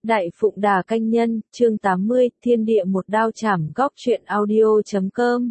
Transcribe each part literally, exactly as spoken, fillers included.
Đại Phụng Đà Canh Nhân, chương tám mươi, Thiên Địa Một Đao Chảm Góc truyện audio chấm com.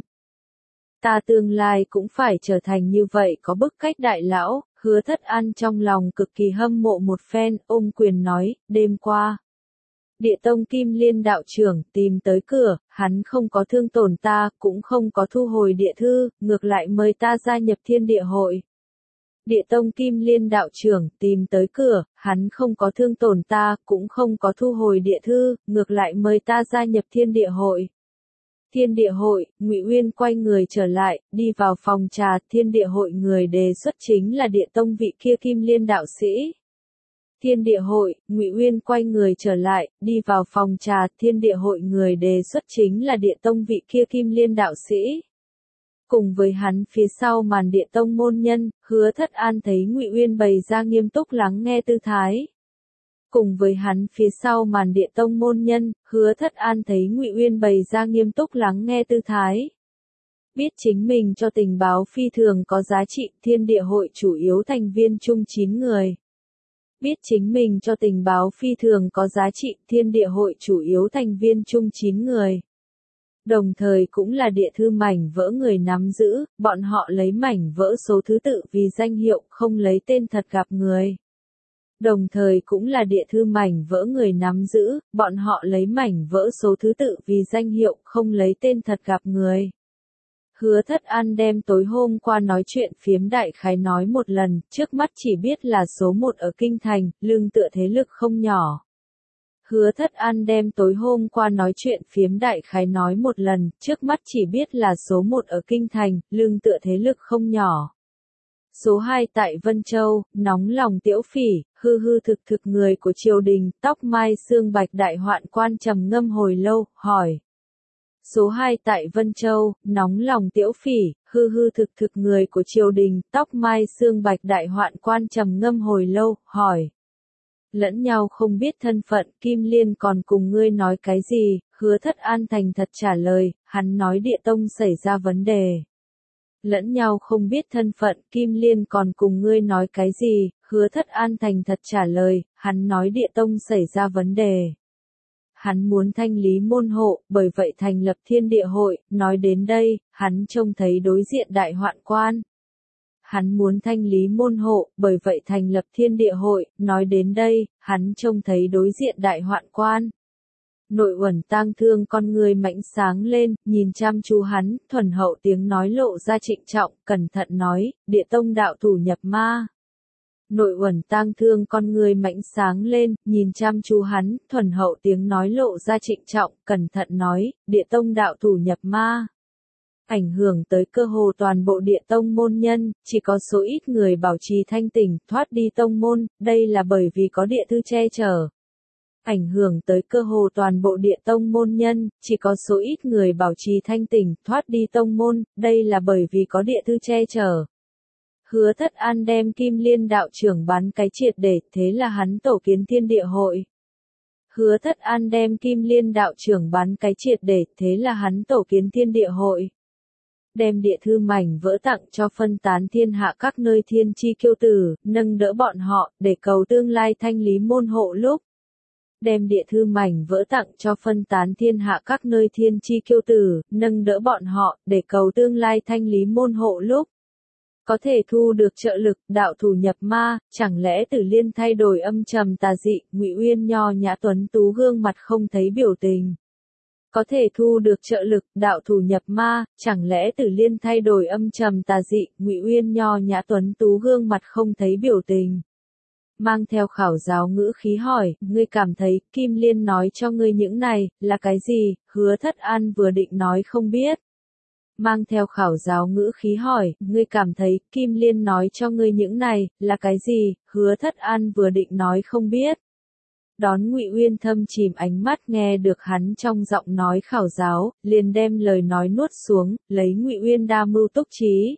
Ta tương lai cũng phải trở thành như vậy, có bức cách đại lão. Hứa Thất An trong lòng cực kỳ hâm mộ một phen, ôm quyền nói, đêm qua. Địa Tông Kim Liên đạo trưởng tìm tới cửa, hắn không có thương tổn ta, cũng không có thu hồi địa thư, ngược lại mời ta gia nhập Thiên Địa hội. Địa Tông Kim Liên đạo trưởng tìm tới cửa, hắn không có thương tổn ta, cũng không có thu hồi địa thư, ngược lại mời ta gia nhập Thiên Địa hội. Thiên Địa hội, Ngụy Uyên quay người trở lại, đi vào phòng trà, Thiên Địa hội người đề xuất chính là Địa Tông vị kia Kim Liên đạo sĩ. Thiên Địa hội, Ngụy Uyên quay người trở lại, đi vào phòng trà, Thiên Địa hội người đề xuất chính là Địa Tông vị kia Kim Liên đạo sĩ. Cùng với hắn phía sau màn Địa Tông môn nhân, Hứa Thất An thấy Ngụy Uyên bày ra nghiêm túc lắng nghe tư thái. Cùng với hắn phía sau màn Địa Tông môn nhân, Hứa Thất An thấy Ngụy Uyên bày ra nghiêm túc lắng nghe tư thái. Biết chính mình cho tình báo phi thường có giá trị, Thiên Địa hội chủ yếu thành viên chung chín người. Biết chính mình cho tình báo phi thường có giá trị, Thiên Địa hội chủ yếu thành viên chung chín người. Đồng thời cũng là địa thư mảnh vỡ người nắm giữ, bọn họ lấy mảnh vỡ số thứ tự vì danh hiệu, không lấy tên thật gặp người. Đồng thời cũng là địa thư mảnh vỡ người nắm giữ, bọn họ lấy mảnh vỡ số thứ tự vì danh hiệu, không lấy tên thật gặp người. Hứa Thất An đem tối hôm qua nói chuyện phiếm đại khái nói một lần, trước mắt chỉ biết là số một ở Kinh Thành, lưng tựa thế lực không nhỏ. Hứa Thất An đem tối hôm qua nói chuyện phiếm đại khái nói một lần, trước mắt chỉ biết là số một ở Kinh Thành, lưng tựa thế lực không nhỏ. Số hai tại Vân Châu, nóng lòng Tiễu Phỉ, hư hư thực thực người của triều đình, tóc mai xương bạch đại hoạn quan trầm ngâm hồi lâu, hỏi. Số hai tại Vân Châu, nóng lòng Tiễu Phỉ, hư hư thực thực người của triều đình, tóc mai xương bạch đại hoạn quan trầm ngâm hồi lâu, hỏi. Lẫn nhau không biết thân phận, Kim Liên còn cùng ngươi nói cái gì, Hứa Thất An thành thật trả lời, hắn nói Địa Tông xảy ra vấn đề. Lẫn nhau không biết thân phận, Kim Liên còn cùng ngươi nói cái gì, Hứa Thất An thành thật trả lời, hắn nói Địa Tông xảy ra vấn đề. Hắn muốn thanh lý môn hộ, bởi vậy thành lập Thiên Địa hội, nói đến đây, hắn trông thấy đối diện đại hoạn quan. Hắn muốn thanh lý môn hộ, bởi vậy thành lập Thiên Địa hội, nói đến đây, hắn trông thấy đối diện đại hoạn quan. Nội Uẩn tang thương con người mãnh sáng lên, nhìn chăm chú hắn, thuần hậu tiếng nói lộ ra trịnh trọng, cẩn thận nói, Địa Tông đạo thủ nhập ma. Nội Uẩn tang thương con người mãnh sáng lên, nhìn chăm chú hắn, thuần hậu tiếng nói lộ ra trịnh trọng, cẩn thận nói, Địa Tông đạo thủ nhập ma. Ảnh hưởng tới cơ hồ toàn bộ Địa Tông môn nhân, chỉ có số ít người bảo trì thanh tỉnh, thoát đi tông môn, đây là bởi vì có địa thư che chở. Ảnh hưởng tới cơ hồ toàn bộ Địa Tông môn nhân, chỉ có số ít người bảo trì thanh tỉnh, thoát đi tông môn, đây là bởi vì có địa thư che chở. Hứa Thất An đem Kim Liên đạo trưởng bán cái triệt để, thế là hắn tổ kiến Thiên Địa hội. Hứa Thất An đem Kim Liên đạo trưởng bán cái triệt để, thế là hắn tổ kiến Thiên Địa hội. Đem địa thư mảnh vỡ tặng cho phân tán thiên hạ các nơi thiên chi kiêu tử, nâng đỡ bọn họ, để cầu tương lai thanh lý môn hộ lúc. Đem địa thư mảnh vỡ tặng cho phân tán thiên hạ các nơi thiên chi kiêu tử, nâng đỡ bọn họ, để cầu tương lai thanh lý môn hộ lúc. Có thể thu được trợ lực, đạo thủ nhập ma, chẳng lẽ Tử Liên thay đổi âm trầm tà dị, Ngụy Uyên nho nhã tuấn tú gương mặt không thấy biểu tình. Có thể thu được trợ lực, đạo thủ nhập ma, chẳng lẽ Tử Liên thay đổi âm trầm tà dị, Ngụy Uyên nho nhã tuấn tú gương mặt không thấy biểu tình. Mang theo khảo giáo ngữ khí hỏi, ngươi cảm thấy, Kim Liên nói cho ngươi những này, là cái gì, Hứa Thất An vừa định nói không biết. Mang theo khảo giáo ngữ khí hỏi, ngươi cảm thấy, Kim Liên nói cho ngươi những này, là cái gì, Hứa Thất An vừa định nói không biết. Đón Ngụy Uyên thâm chìm ánh mắt nghe được hắn trong giọng nói khảo giáo, liền đem lời nói nuốt xuống, lấy Ngụy Uyên đa mưu túc trí.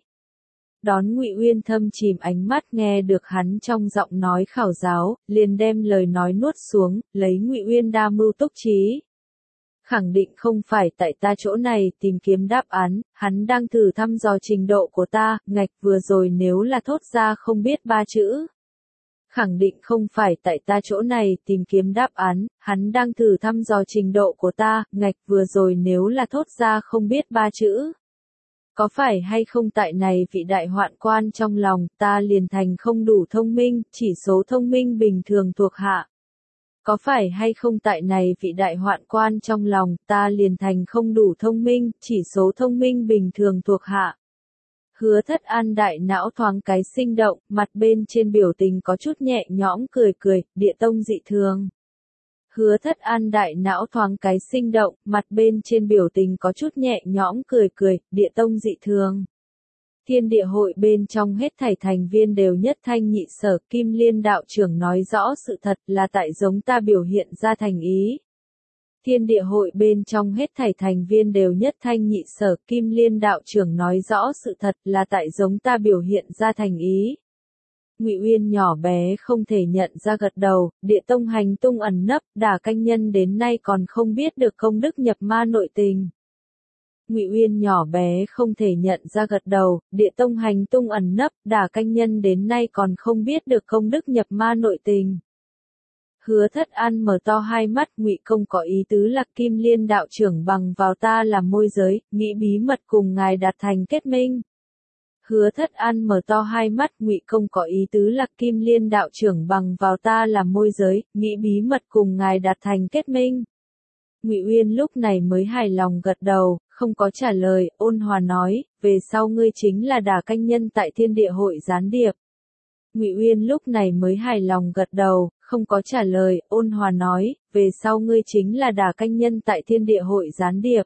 Đón Ngụy Uyên thâm chìm ánh mắt nghe được hắn trong giọng nói khảo giáo, liền đem lời nói nuốt xuống, lấy Ngụy Uyên đa mưu túc trí. Khẳng định không phải tại ta chỗ này tìm kiếm đáp án, hắn đang thử thăm dò trình độ của ta, ngạch vừa rồi nếu là thốt ra không biết ba chữ. Khẳng định không phải tại ta chỗ này tìm kiếm đáp án, hắn đang thử thăm dò trình độ của ta, ngạch vừa rồi nếu là thốt ra không biết ba chữ. Có phải hay không tại này vị đại hoạn quan trong lòng, ta liền thành không đủ thông minh, chỉ số thông minh bình thường thuộc hạ. Có phải hay không tại này vị đại hoạn quan trong lòng, ta liền thành không đủ thông minh, chỉ số thông minh bình thường thuộc hạ. Hứa Thất An đại não thoáng cái sinh động, mặt bên trên biểu tình có chút nhẹ nhõm cười cười, địa tông dị thường. Hứa Thất An đại não thoáng cái sinh động, mặt bên trên biểu tình có chút nhẹ nhõm cười cười, địa tông dị thường. Thiên địa hội bên trong hết thảy thành viên đều nhất thanh nhị sở, Kim Liên đạo trưởng nói rõ sự thật là tại giống ta biểu hiện ra thành ý. Thiên địa hội bên trong hết thảy thành viên đều nhất thanh nhị sở, Kim Liên đạo trưởng nói rõ sự thật là tại giống ta biểu hiện ra thành ý. Ngụy Uyên nhỏ bé không thể nhận ra gật đầu, địa tông hành tung ẩn nấp, Đả Canh Nhân đến nay còn không biết được công đức nhập ma nội tình. Ngụy Uyên nhỏ bé không thể nhận ra gật đầu, địa tông hành tung ẩn nấp, Đả Canh Nhân đến nay còn không biết được công đức nhập ma nội tình. Hứa Thất An mở to hai mắt, Ngụy Công có ý tứ là Kim Liên đạo trưởng bằng vào ta làm môi giới, nghĩ bí mật cùng ngài đạt thành kết minh. Hứa Thất An mở to hai mắt, Ngụy Công có ý tứ là Kim Liên đạo trưởng bằng vào ta làm môi giới, nghĩ bí mật cùng ngài đạt thành kết minh. Ngụy Uyên lúc này mới hài lòng gật đầu, không có trả lời, ôn hòa nói, về sau ngươi chính là Đả Canh Nhân tại Thiên Địa hội gián điệp. Ngụy Uyên lúc này mới hài lòng gật đầu, không có trả lời, ôn hòa nói, về sau ngươi chính là Đả Canh Nhân tại Thiên Địa hội gián điệp.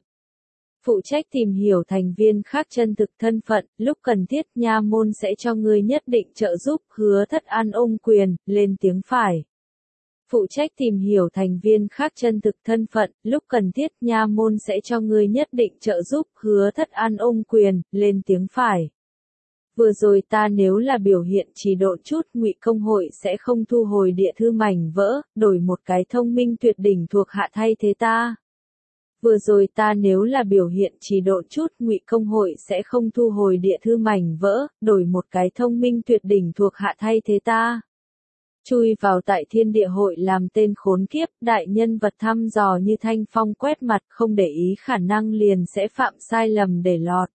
Phụ trách tìm hiểu thành viên khác chân thực thân phận, lúc cần thiết nha môn sẽ cho ngươi nhất định trợ giúp, Hứa Thất An ôm quyền, lên tiếng phải. Phụ trách tìm hiểu thành viên khác chân thực thân phận, lúc cần thiết nha môn sẽ cho ngươi nhất định trợ giúp, Hứa Thất An ôm quyền, lên tiếng phải. Vừa rồi ta nếu là biểu hiện trì độn chút, Ngụy Công hội sẽ không thu hồi địa thư mảnh vỡ, đổi một cái thông minh tuyệt đỉnh thuộc hạ thay thế ta. Vừa rồi ta nếu là biểu hiện trì độn chút, Ngụy Công hội sẽ không thu hồi địa thư mảnh vỡ, đổi một cái thông minh tuyệt đỉnh thuộc hạ thay thế ta. Chui vào tại Thiên Địa hội làm tên khốn kiếp, đại nhân vật thăm dò như thanh phong quét mặt, không để ý khả năng liền sẽ phạm sai lầm để lọt.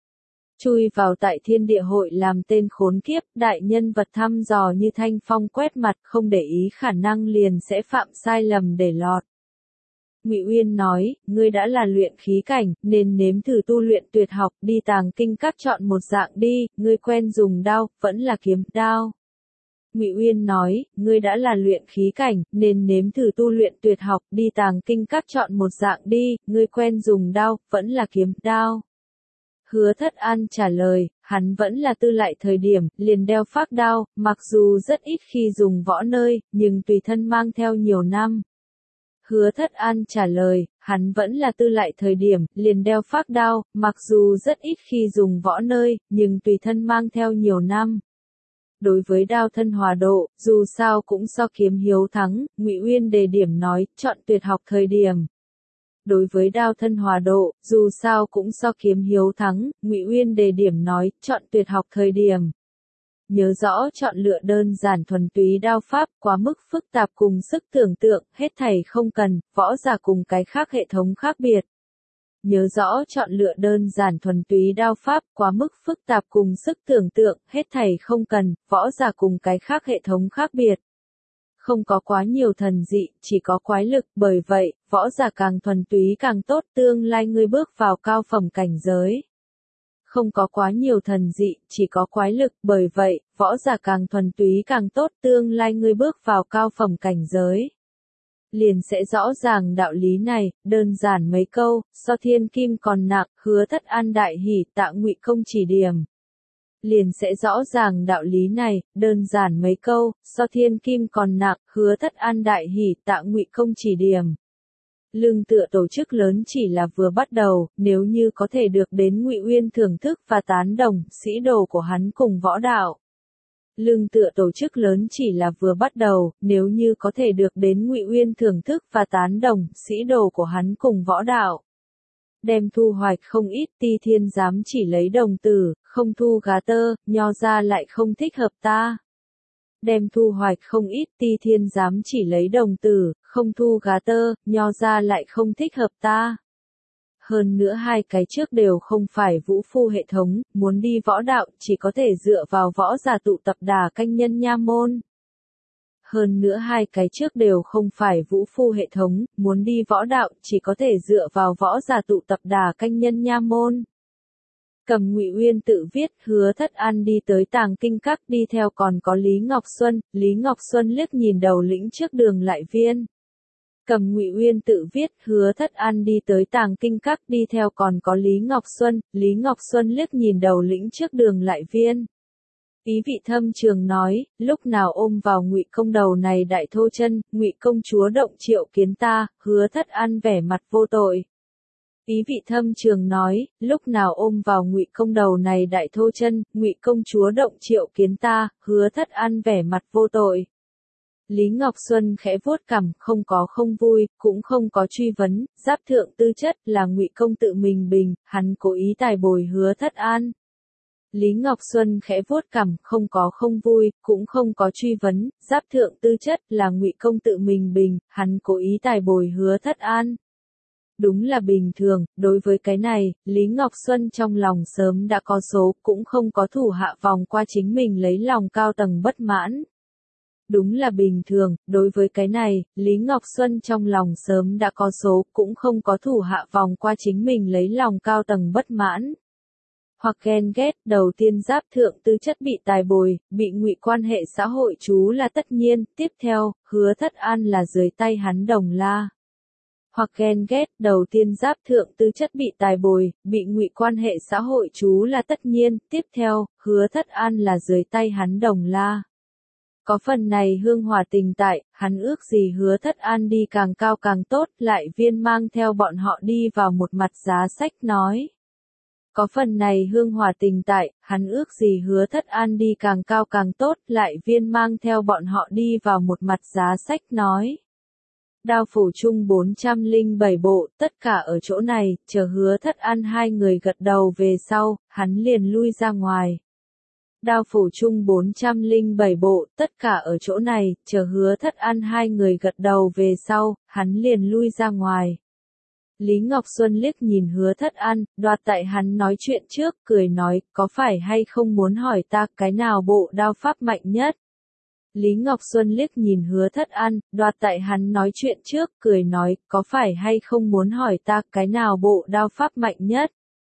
Chui vào tại Thiên Địa hội làm tên khốn kiếp, đại nhân vật thăm dò như thanh phong quét mặt, không để ý khả năng liền sẽ phạm sai lầm để lọt. Ngụy Uyên nói, ngươi đã là luyện khí cảnh, nên nếm thử tu luyện tuyệt học, đi tàng kinh các chọn một dạng đi, ngươi quen dùng đao, vẫn là kiếm đao. Ngụy Uyên nói, ngươi đã là luyện khí cảnh, nên nếm thử tu luyện tuyệt học, đi tàng kinh các chọn một dạng đi, ngươi quen dùng đao, vẫn là kiếm đao. Hứa Thất An trả lời, hắn vẫn là tư lại thời điểm, liền đeo phác đao, mặc dù rất ít khi dùng võ nơi, nhưng tùy thân mang theo nhiều năm. Hứa Thất An trả lời, hắn vẫn là tư lại thời điểm, liền đeo phác đao, mặc dù rất ít khi dùng võ nơi, nhưng tùy thân mang theo nhiều năm. Đối với đao thân hòa độ, dù sao cũng so kiếm hiếu thắng, Ngụy Uyên đề điểm nói, chọn tuyệt học thời điểm. Đối với đao thân hòa độ, dù sao cũng so kiếm hiếu thắng, Ngụy Uyên đề điểm nói, chọn tuyệt học thời điểm. Nhớ rõ chọn lựa đơn giản thuần túy đao pháp, quá mức phức tạp cùng sức tưởng tượng, hết thảy không cần, võ giả cùng cái khác hệ thống khác biệt. Nhớ rõ chọn lựa đơn giản thuần túy đao pháp, quá mức phức tạp cùng sức tưởng tượng, hết thảy không cần, võ giả cùng cái khác hệ thống khác biệt. Không có quá nhiều thần dị, chỉ có quái lực, bởi vậy, võ giả càng thuần túy càng tốt, tương lai ngươi bước vào cao phẩm cảnh giới. Không có quá nhiều thần dị, chỉ có quái lực, bởi vậy, võ giả càng thuần túy càng tốt, tương lai ngươi bước vào cao phẩm cảnh giới. Liền sẽ rõ ràng đạo lý này, đơn giản mấy câu, so thiên kim còn nặng, Hứa Thất An đại hỉ, tạ Ngụy Công chỉ điểm. Liền sẽ rõ ràng đạo lý này, đơn giản mấy câu, so thiên kim còn nặng, Hứa Thất An đại hỉ, tạ Ngụy Công chỉ điểm. Lương tựa tổ chức lớn chỉ là vừa bắt đầu, nếu như có thể được đến Ngụy Uyên thưởng thức và tán đồng, sĩ đồ của hắn cùng võ đạo. Lương tựa tổ chức lớn chỉ là vừa bắt đầu, nếu như có thể được đến Ngụy Uyên thưởng thức và tán đồng, sĩ đồ của hắn cùng võ đạo. Đem thu hoạch không ít, Ti Thiên dám chỉ lấy đồng tử, không thu gà tơ, nho ra lại không thích hợp ta. đem thu hoạch không ít. Ti Thiên dám chỉ lấy đồng tử, không thu gà tơ, Nho ra lại không thích hợp ta. Hơn nữa hai cái trước đều không phải vũ phu hệ thống, muốn đi võ đạo chỉ có thể dựa vào võ giả tụ tập đà canh nhân nha môn. Hơn nữa hai cái trước đều không phải vũ phu hệ thống, muốn đi võ đạo chỉ có thể dựa vào võ giả tụ tập đà canh nhân nha môn. Cầm Ngụy Uyên tự viết, Hứa Thất An đi tới Tàng Kinh Các, đi theo còn có Lý Ngọc Xuân, Lý Ngọc Xuân liếc nhìn đầu lĩnh trước đường lại viên. Cầm Ngụy Uyên tự viết, Hứa Thất An đi tới Tàng Kinh Các, đi theo còn có Lý Ngọc Xuân, Lý Ngọc Xuân liếc nhìn đầu lĩnh trước đường lại viên. Ý vị thâm trường nói, lúc nào ôm vào Ngụy công đầu này đại thô chân, Ngụy công chúa động triệu kiến ta. Hứa Thất An vẻ mặt vô tội. Ý vị thâm trường nói, lúc nào ôm vào Ngụy công đầu này đại thô chân, Ngụy công chúa động triệu kiến ta. Hứa Thất An vẻ mặt vô tội. Lý Ngọc Xuân khẽ vuốt cằm, không có không vui, cũng không có truy vấn. Giáp thượng tư chất là Ngụy công tự mình bình, hắn cố ý tài bồi Hứa Thất An. Lý Ngọc Xuân khẽ vuốt cằm, không có không vui, cũng không có truy vấn. Giáp thượng tư chất là Ngụy công tự mình bình, hắn cố ý tài bồi Hứa Thất An. Đúng là bình thường, đối với cái này, Lý Ngọc Xuân trong lòng sớm đã có số, cũng không có thủ hạ vòng qua chính mình lấy lòng cao tầng bất mãn. Đúng là bình thường, đối với cái này, Lý Ngọc Xuân trong lòng sớm đã có số, cũng không có thủ hạ vòng qua chính mình lấy lòng cao tầng bất mãn. Hoặc ghen ghét, đầu tiên Giáp thượng tư chất bị tài bồi, bị Ngụy quan hệ xã hội chú là tất nhiên. Tiếp theo, Hứa Thất An là dưới tay hắn đồng la. Hoặc ghen ghét, đầu tiên Giáp thượng tư chất bị tài bồi, bị Ngụy quan hệ xã hội chú là tất nhiên. Tiếp theo, Hứa Thất An là dưới tay hắn đồng la. Có phần này hương hòa tình tại, hắn ước gì Hứa Thất An đi càng cao càng tốt, lại viên mang theo bọn họ đi vào một mặt giá sách nói. Có phần này hương hòa tình tại, hắn ước gì Hứa Thất An đi càng cao càng tốt, lại viên mang theo bọn họ đi vào một mặt giá sách nói. Đao phủ chung bốn trăm lẻ bảy bộ, tất cả ở chỗ này, chờ Hứa Thất An hai người gật đầu về sau, hắn liền lui ra ngoài. Đao phủ chung bốn trăm lẻ bảy bộ, tất cả ở chỗ này, chờ Hứa Thất An hai người gật đầu về sau, hắn liền lui ra ngoài. Lý Ngọc Xuân liếc nhìn Hứa Thất An, đoạt tại hắn nói chuyện trước, cười nói, có phải hay không muốn hỏi ta cái nào bộ đao pháp mạnh nhất? Lý Ngọc Xuân liếc nhìn Hứa Thất An, đoạt tại hắn nói chuyện trước, cười nói, có phải hay không muốn hỏi ta cái nào bộ đao pháp mạnh nhất?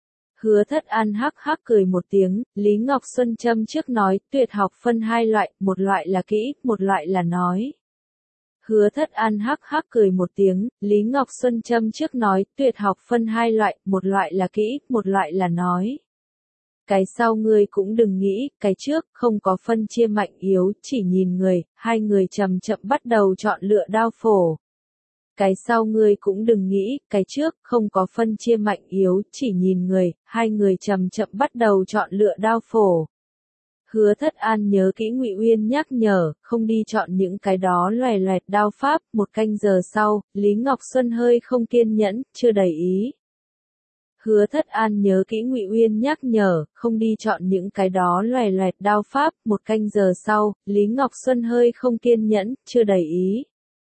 Hứa Thất An hắc hắc cười một tiếng, Lý Ngọc Xuân châm trước nói, tuyệt học phân hai loại, một loại là kỹ, một loại là nói. Hứa Thất An hắc hắc cười một tiếng, Lý Ngọc Xuân châm trước nói, tuyệt học phân hai loại, một loại là kỹ, một loại là nói. Cái sau ngươi cũng đừng nghĩ, cái trước không có phân chia mạnh yếu, chỉ nhìn người, hai người chậm chậm bắt đầu chọn lựa đao phổ. Cái sau ngươi cũng đừng nghĩ, cái trước không có phân chia mạnh yếu, chỉ nhìn người, hai người chậm chậm bắt đầu chọn lựa đao phổ. Hứa Thất An nhớ kỹ Ngụy Uyên nhắc nhở, không đi chọn những cái đó loè loẹt đao pháp. Một canh giờ sau, Lý Ngọc Xuân hơi không kiên nhẫn, chưa đầy ý. Hứa Thất An nhớ kỹ Ngụy Uyên nhắc nhở, không đi chọn những cái đó loè loẹt đao pháp. Một canh giờ sau, Lý Ngọc Xuân hơi không kiên nhẫn, chưa đầy ý.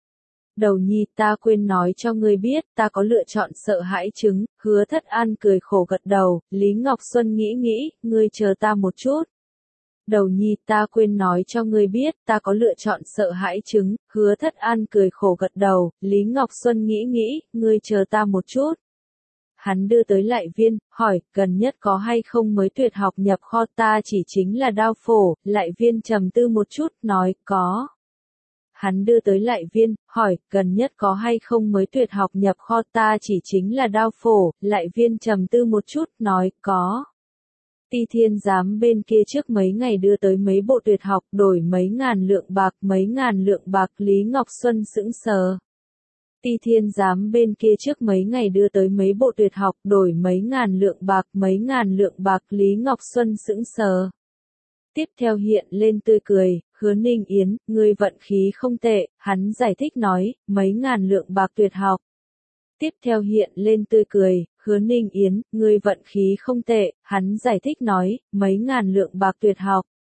Đầu nhi, ta quên nói cho ngươi biết, ta có lựa chọn sợ hãi chứng. Hứa Thất An cười khổ gật đầu, Lý Ngọc Xuân nghĩ nghĩ, ngươi chờ ta một chút. Đầu nhi, ta quên nói cho ngươi biết, ta có lựa chọn sợ hãi chứng. Hứa Thất An cười khổ gật đầu, Lý Ngọc Xuân nghĩ nghĩ, ngươi chờ ta một chút. Hắn đưa tới lại viên, hỏi, gần nhất có hay không mới tuyệt học nhập kho? Ta chỉ chính là đao phổ. Lại viên trầm tư một chút, nói, có. Hắn đưa tới lại viên, hỏi, gần nhất có hay không mới tuyệt học nhập kho? Ta chỉ chính là đao phổ. Lại viên trầm tư một chút, nói, có. Ti Thiên giám bên kia trước mấy ngày đưa tới mấy bộ tuyệt học, đổi mấy ngàn lượng bạc, mấy ngàn lượng bạc. Lý Ngọc Xuân sững sờ. Ti Thiên giám bên kia trước mấy ngày đưa tới mấy bộ tuyệt học, đổi mấy ngàn lượng bạc, mấy ngàn lượng bạc. Lý Ngọc Xuân sững sờ. Tiếp theo hiện lên tươi cười, Hứa Ninh Yến, ngươi vận khí không tệ. Hắn giải thích nói, mấy ngàn lượng bạc tuyệt học. Tiếp theo hiện lên tươi cười, Hứa Ninh Yến, ngươi vận khí không tệ. Hắn giải thích nói, mấy ngàn lượng bạc tuyệt học.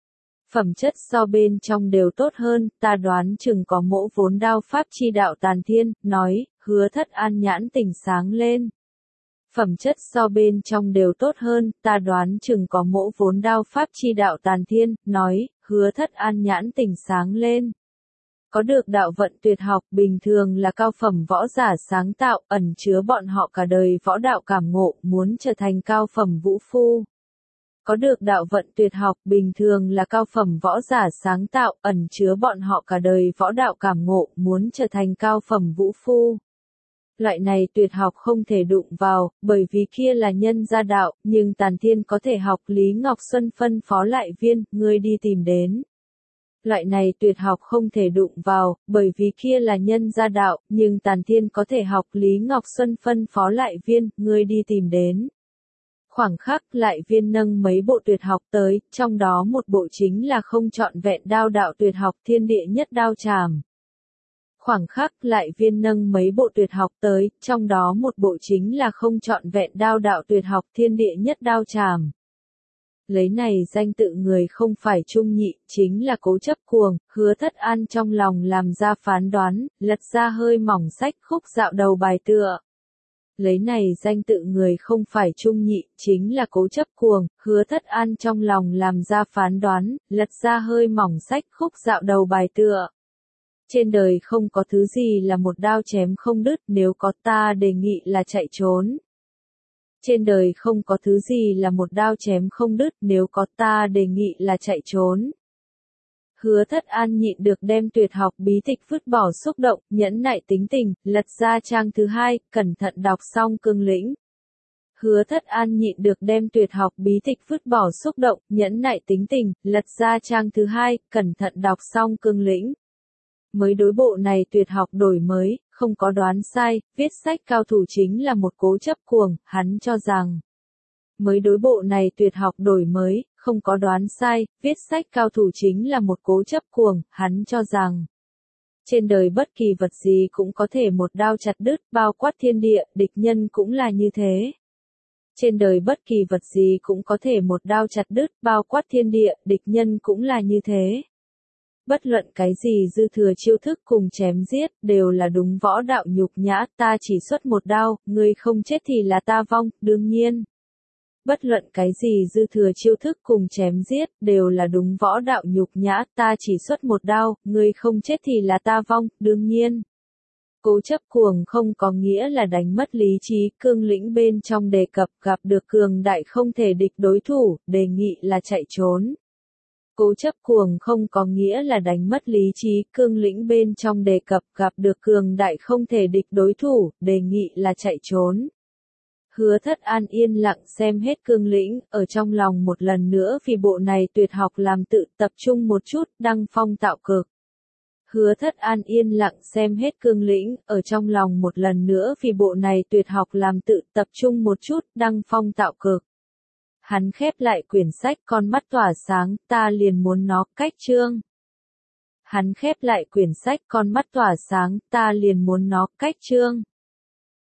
Phẩm chất so bên trong đều tốt hơn, ta đoán chừng có mỗ vốn đao pháp chi đạo tàn thiên, nói, Hứa Thất An nhãn tỉnh sáng lên. Phẩm chất so bên trong đều tốt hơn, ta đoán chừng có mỗ vốn đao pháp chi đạo tàn thiên, nói, Hứa Thất An nhãn tỉnh sáng lên. Có được đạo vận tuyệt học bình thường là cao phẩm võ giả sáng tạo, ẩn chứa bọn họ cả đời võ đạo cảm ngộ, muốn trở thành cao phẩm vũ phu. Có được đạo vận tuyệt học bình thường là cao phẩm võ giả sáng tạo, ẩn chứa bọn họ cả đời võ đạo cảm ngộ, muốn trở thành cao phẩm vũ phu. Loại này tuyệt học không thể đụng vào, bởi vì kia là nhân gia đạo, nhưng Tàn Thiên có thể học. Lý Ngọc Xuân phân phó lại viên, ngươi đi tìm đến. Loại này tuyệt học không thể đụng vào, bởi vì kia là nhân gia đạo, nhưng Tàn Thiên có thể học. Lý Ngọc Xuân phân phó lại viên, ngươi đi tìm đến. Khoảng khắc lại viên nâng mấy bộ tuyệt học tới, trong đó một bộ chính là không trọn vẹn đao đạo tuyệt học thiên địa nhất đao trảm. Khoảng khắc lại viên nâng mấy bộ tuyệt học tới, trong đó một bộ chính là không trọn vẹn đao đạo tuyệt học thiên địa nhất đao trảm. Lấy này danh tự người không phải trung nhị, chính là cố chấp cuồng. Hứa Thất An trong lòng làm ra phán đoán, lật ra hơi mỏng sách khúc dạo đầu bài tựa. Lấy này danh tự người không phải trung nhị, chính là cố chấp cuồng. Hứa Thất An trong lòng làm ra phán đoán, lật ra hơi mỏng sách khúc dạo đầu bài tựa. Trên đời không có thứ gì là một đao chém không đứt, nếu có ta đề nghị là chạy trốn. Trên đời không có thứ gì là một đao chém không đứt, nếu có ta đề nghị là chạy trốn. Hứa Thất An nhịn được đem tuyệt học bí tịch vứt bỏ xúc động, nhẫn nại tính tình, lật ra trang thứ hai, cẩn thận đọc xong cương lĩnh. Hứa Thất An nhịn được đem tuyệt học bí tịch vứt bỏ xúc động, nhẫn nại tính tình, lật ra trang thứ hai, cẩn thận đọc xong cương lĩnh. Mới đối bộ này tuyệt học đổi mới, không có đoán sai, viết sách cao thủ chính là một cố chấp cuồng, hắn cho rằng. Mới đối bộ này tuyệt học đổi mới, không có đoán sai, viết sách cao thủ chính là một cố chấp cuồng, hắn cho rằng. Trên đời bất kỳ vật gì cũng có thể một đao chặt đứt, bao quát thiên địa, địch nhân cũng là như thế. Trên đời bất kỳ vật gì cũng có thể một đao chặt đứt, bao quát thiên địa, địch nhân cũng là như thế. Bất luận cái gì dư thừa chiêu thức cùng chém giết, đều là đúng võ đạo nhục nhã, ta chỉ xuất một đao, ngươi không chết thì là ta vong, đương nhiên. Bất luận cái gì dư thừa chiêu thức cùng chém giết, đều là đúng võ đạo nhục nhã, ta chỉ xuất một đao, ngươi không chết thì là ta vong, đương nhiên. Cố chấp cuồng không có nghĩa là đánh mất lý trí, cương lĩnh bên trong đề cập gặp được cường đại không thể địch đối thủ, đề nghị là chạy trốn. Cố chấp cuồng không có nghĩa là đánh mất lý trí, cương lĩnh bên trong đề cập gặp được cường đại không thể địch đối thủ, đề nghị là chạy trốn. Hứa Thất An yên lặng xem hết cương lĩnh, ở trong lòng một lần nữa vì bộ này tuyệt học làm tự tập trung một chút, đăng phong tạo cực. Hứa Thất An yên lặng xem hết cương lĩnh, ở trong lòng một lần nữa vì bộ này tuyệt học làm tự tập trung một chút, đăng phong tạo cực. Hắn khép lại quyển sách, con mắt tỏa sáng, ta liền muốn nó, cách chương. Hắn khép lại quyển sách, con mắt tỏa sáng, ta liền muốn nó, cách chương.